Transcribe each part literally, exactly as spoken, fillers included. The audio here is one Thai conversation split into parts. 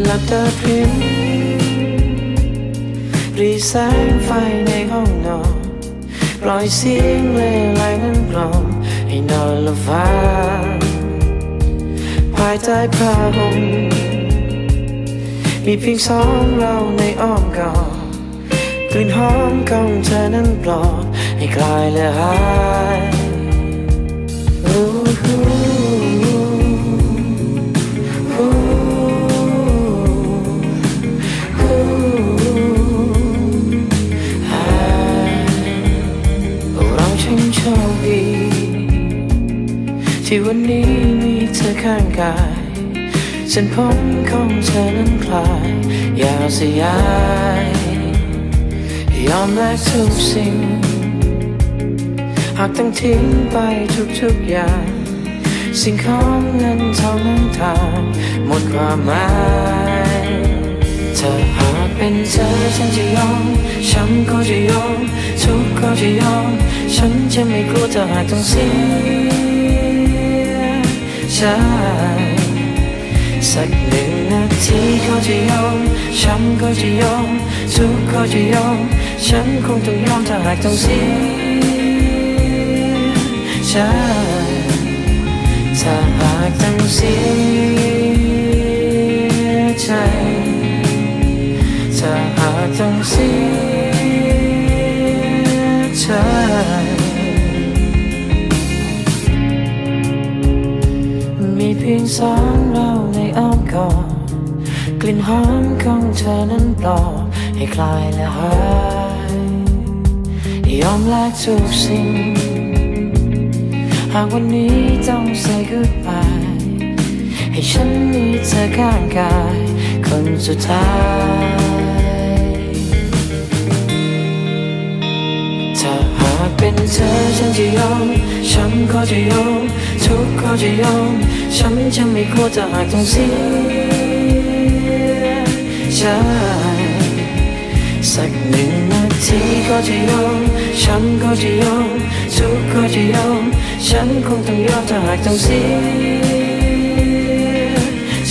หลับตาพริ้มรีแสงไฟในห้องนอนปล่อยเสียงเล่ห์ไหลนั้นกล่อมให้นอนหลับฝันภายใต้ผ้าห่มมีเพียงสองเราในอ้อมกอดกลิ่นหอมของเธอนั้นปลอบให้คลายและหายเราช่างโชคดีที่วันนี้มีเธอข้างกายเส้นผมของเธอนั้นคลายยาวสยายยอมแลกทุกสิ่งหากต้องทิ้งไปทุกๆอย่างสิ่งของเงินทองนั้นทางหมดความหมายเธอหากเป็นเธอฉันจะยอมฉันก็จะยอมทุกข์ก็จะยอมฉันจะไม่กลัวเธอหากต้องเสียใจสักหนึ่งนาทีก็จะยอมฉันก็จะยอมทุกข์ก็จะยอมฉันคงต้องยอมถ้าหากต้องเสียใจถ้าหากต้องเสียใจถ้าหากต้องเสียใจมีเพียงสองเราในอ้อมกอดกลิ่นหอมของเธอนั้นปลอบให้คลายและหายยอมแลกทุกสิ่งหากวันนี้ต้อง say goodbye ให้ฉันมีเธอข้างกายคนสุดท้ายถ้าหากเป็นเธอฉันจะยอมฉันก็จะยอมทุกข์ก็จะยอมฉันจะไม่กลัวถ้าหากต้องเสียใจสักหนึ่งนาทีก็จะยอมฉันก็จะยอมทุกข์ก็จะยอมฉันคงต้องยอมถ้าหากต้องเสียใจ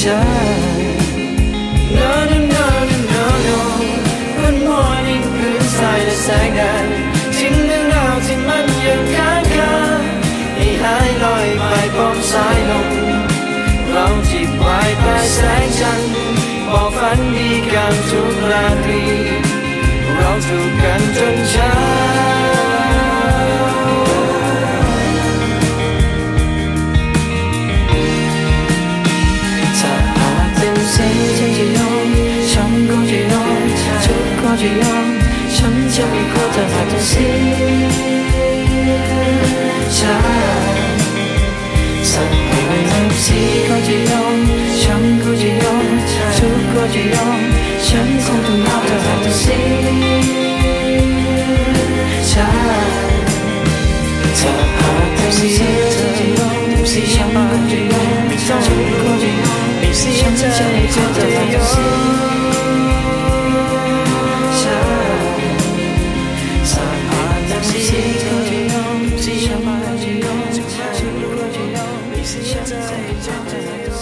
No no no no no no Good morning คืนสายและแสงแดดทิ้งเรื่องราวที่มันยังค้างคาให้หายลอยไปพร้อมสายลมเราจีบไว้ใต้แสงจันทร์บอกฝันดีกันทุกราตรีเราถูกกันจนเช้าถ้าหากเป็นเสียฉันจะยอมฉันก็จะยอมทุกข์ก็จะยอมฉันจะไม่กลัวถ้าหากต้องเสียใจสักหนึ่งนาทีก็จะยอมฉันก็จะยอมทุกข์ก็จะยอมฉันคงต้องยอมถ้าหากต้องเสียใจถ้าหากต้องเสียเธอจะยอมเสียฉันก็จะยอมทุกข์ก็จะยอมไม่เสียใจจะไม่กลัวถ้าหากต้องเสียใจถ้าหากต้องเสียเธอจะยอมเสียฉันก็จะยอมทุกข์ก็จะยอมไม่เสียใจจะไม่กลัวถ้าหากต้อง